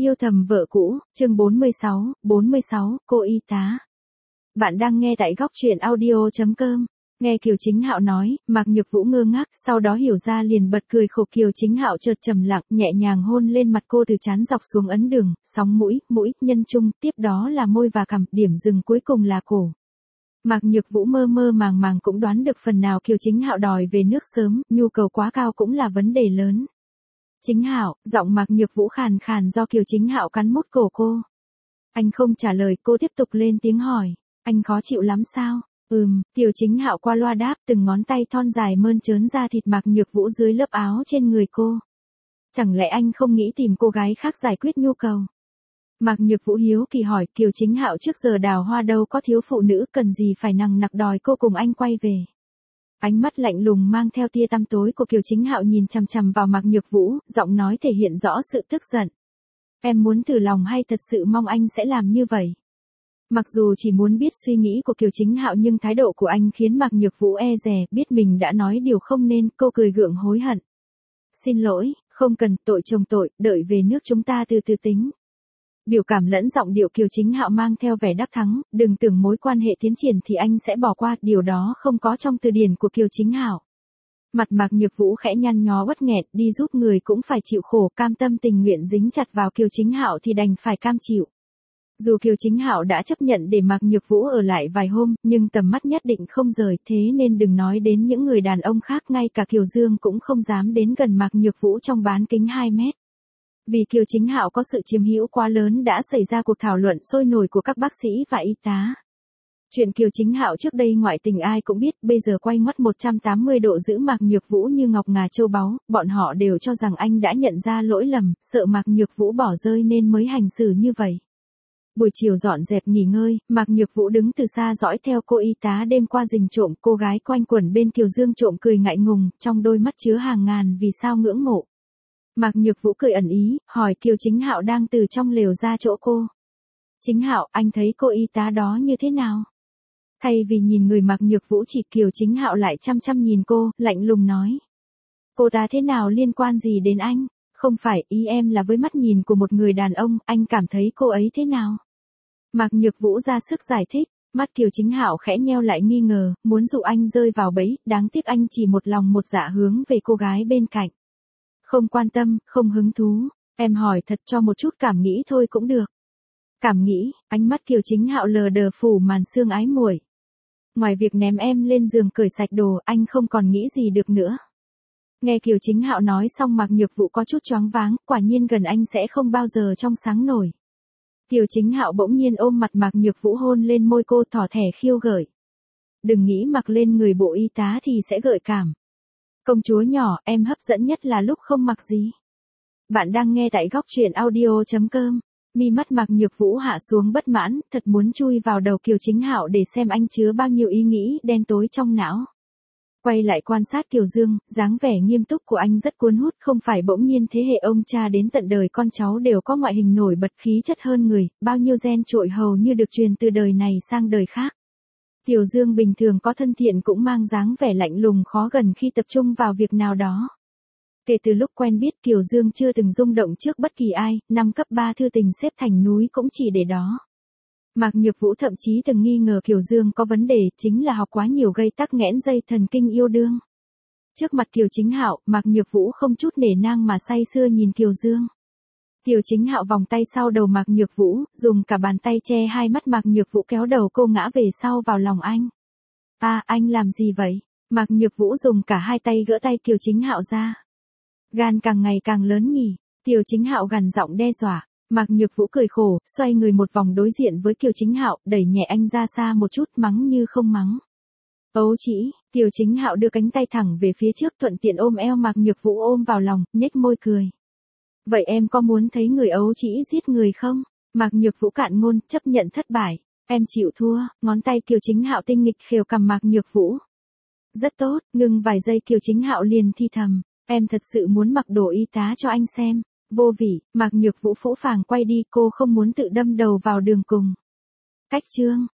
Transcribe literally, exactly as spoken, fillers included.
Yêu thầm vợ cũ, chương bốn mươi sáu, bốn mươi sáu, cô y tá. Bạn đang nghe tại góc truyện audio chấm com. Nghe Kiều Chính Hạo nói, Mạc Nhược Vũ ngơ ngác, sau đó hiểu ra liền bật cười khổ. Kiều Chính Hạo chợt trầm lặng, nhẹ nhàng hôn lên mặt cô từ trán dọc xuống ấn đường, sóng mũi, mũi, nhân trung, tiếp đó là môi và cằm, điểm dừng cuối cùng là cổ. Mạc Nhược Vũ mơ mơ màng màng cũng đoán được phần nào Kiều Chính Hạo đòi về nước sớm, nhu cầu quá cao cũng là vấn đề lớn. Chính Hạo, giọng Mạc Nhược Vũ khàn khàn do Kiều Chính Hạo cắn mút cổ cô. Anh không trả lời, cô tiếp tục lên tiếng hỏi, anh khó chịu lắm sao? Ừm, Kiều Chính Hạo qua loa đáp, từng ngón tay thon dài mơn trớn ra thịt Mạc Nhược Vũ dưới lớp áo trên người cô. Chẳng lẽ anh không nghĩ tìm cô gái khác giải quyết nhu cầu? Mạc Nhược Vũ hiếu kỳ hỏi. Kiều Chính Hạo trước giờ đào hoa đâu có thiếu phụ nữ, cần gì phải nằng nặc đòi cô cùng anh quay về. Ánh mắt lạnh lùng mang theo tia tăm tối của Kiều Chính Hạo nhìn chằm chằm vào Mạc Nhược Vũ, giọng nói thể hiện rõ sự tức giận. Em muốn thử lòng hay thật sự mong anh sẽ làm như vậy? Mặc dù chỉ muốn biết suy nghĩ của Kiều Chính Hạo nhưng thái độ của anh khiến Mạc Nhược Vũ e dè, biết mình đã nói điều không nên, cô cười gượng hối hận. Xin lỗi, không cần, tội chồng tội, đợi về nước chúng ta từ từ tính. Biểu cảm lẫn giọng điệu Kiều Chính Hạo mang theo vẻ đắc thắng, đừng tưởng mối quan hệ tiến triển thì anh sẽ bỏ qua, điều đó không có trong từ điển của Kiều Chính Hạo. Mặt Mạc Nhược Vũ khẽ nhăn nhó uất nghẹn, đi giúp người cũng phải chịu khổ, cam tâm tình nguyện dính chặt vào Kiều Chính Hạo thì đành phải cam chịu. Dù Kiều Chính Hạo đã chấp nhận để Mạc Nhược Vũ ở lại vài hôm, nhưng tầm mắt nhất định không rời, thế nên đừng nói đến những người đàn ông khác, ngay cả Kiều Dương cũng không dám đến gần Mạc Nhược Vũ trong bán kính hai mét. Vì Kiều Chính Hạo có sự chiếm hữu quá lớn đã xảy ra cuộc thảo luận sôi nổi của các bác sĩ và y tá. Chuyện Kiều Chính Hạo trước đây ngoại tình ai cũng biết, bây giờ quay ngoắt một trăm tám mươi độ giữ Mạc Nhược Vũ như ngọc ngà châu báu, bọn họ đều cho rằng anh đã nhận ra lỗi lầm, sợ Mạc Nhược Vũ bỏ rơi nên mới hành xử như vậy. Buổi chiều dọn dẹp nghỉ ngơi, Mạc Nhược Vũ đứng từ xa dõi theo cô y tá đêm qua rình trộm, cô gái quanh quẩn bên Kiều Dương trộm cười ngại ngùng, trong đôi mắt chứa hàng ngàn vì sao ngưỡng mộ. Mạc Nhược Vũ cười ẩn ý, hỏi Kiều Chính Hạo đang từ trong lều ra chỗ cô. Chính Hạo, anh thấy cô y tá đó như thế nào? Thay vì nhìn người Mạc Nhược Vũ chỉ, Kiều Chính Hạo lại chăm chăm nhìn cô, lạnh lùng nói. Cô ta thế nào liên quan gì đến anh? Không phải, ý em là với mắt nhìn của một người đàn ông, anh cảm thấy cô ấy thế nào? Mạc Nhược Vũ ra sức giải thích, mắt Kiều Chính Hạo khẽ nheo lại nghi ngờ, muốn dụ anh rơi vào bẫy, đáng tiếc anh chỉ một lòng một dạ hướng về cô gái bên cạnh. Không quan tâm, không hứng thú, em hỏi thật cho một chút cảm nghĩ thôi cũng được. Cảm nghĩ, ánh mắt Kiều Chính Hạo lờ đờ phủ màn sương ái muội. Ngoài việc ném em lên giường cởi sạch đồ, anh không còn nghĩ gì được nữa. Nghe Kiều Chính Hạo nói xong Mạc Nhược Vũ có chút choáng váng, quả nhiên gần anh sẽ không bao giờ trong sáng nổi. Kiều Chính Hạo bỗng nhiên ôm mặt Mạc Nhược Vũ hôn lên môi cô, thỏ thẻ khiêu gợi. Đừng nghĩ mặc lên người bộ y tá thì sẽ gợi cảm. Công chúa nhỏ, em hấp dẫn nhất là lúc không mặc gì. Bạn đang nghe tại góc truyện audio chấm com. Mi mắt Mạc Nhược Vũ hạ xuống bất mãn, thật muốn chui vào đầu Kiều Chính Hạo để xem anh chứa bao nhiêu ý nghĩ đen tối trong não. Quay lại quan sát Kiều Dương, dáng vẻ nghiêm túc của anh rất cuốn hút, không phải bỗng nhiên thế hệ ông cha đến tận đời con cháu đều có ngoại hình nổi bật khí chất hơn người, bao nhiêu gen trội hầu như được truyền từ đời này sang đời khác. Kiều Dương bình thường có thân thiện cũng mang dáng vẻ lạnh lùng khó gần khi tập trung vào việc nào đó. Kể từ lúc quen biết Kiều Dương chưa từng rung động trước bất kỳ ai, năm cấp ba thư tình xếp thành núi cũng chỉ để đó. Mạc Nhược Vũ thậm chí từng nghi ngờ Kiều Dương có vấn đề, chính là học quá nhiều gây tắc nghẽn dây thần kinh yêu đương. Trước mặt Kiều Chính Hạo, Mạc Nhược Vũ không chút nể nang mà say sưa nhìn Kiều Dương. Kiều Chính Hạo vòng tay sau đầu Mạc Nhược Vũ, dùng cả bàn tay che hai mắt Mạc Nhược Vũ kéo đầu cô ngã về sau vào lòng anh. À, anh làm gì vậy? Mạc Nhược Vũ dùng cả hai tay gỡ tay Kiều Chính Hạo ra. Gan càng ngày càng lớn nhỉ? Kiều Chính Hạo gằn giọng đe dọa. Mạc Nhược Vũ cười khổ, xoay người một vòng đối diện với Kiều Chính Hạo, đẩy nhẹ anh ra xa một chút, mắng như không mắng. Ấu chỉ, Kiều Chính Hạo đưa cánh tay thẳng về phía trước, thuận tiện ôm eo Mạc Nhược Vũ ôm vào lòng, nhếch môi cười. Vậy em có muốn thấy người ấu chỉ giết người không? Mạc Nhược Vũ cạn ngôn, chấp nhận thất bại. Em chịu thua, ngón tay Kiều Chính Hạo tinh nghịch khều cầm Mạc Nhược Vũ. Rất tốt, ngừng vài giây Kiều Chính Hạo liền thi thầm. Em thật sự muốn mặc đồ y tá cho anh xem. Vô vị, Mạc Nhược Vũ phũ phàng quay đi, cô không muốn tự đâm đầu vào đường cùng. Cách chương,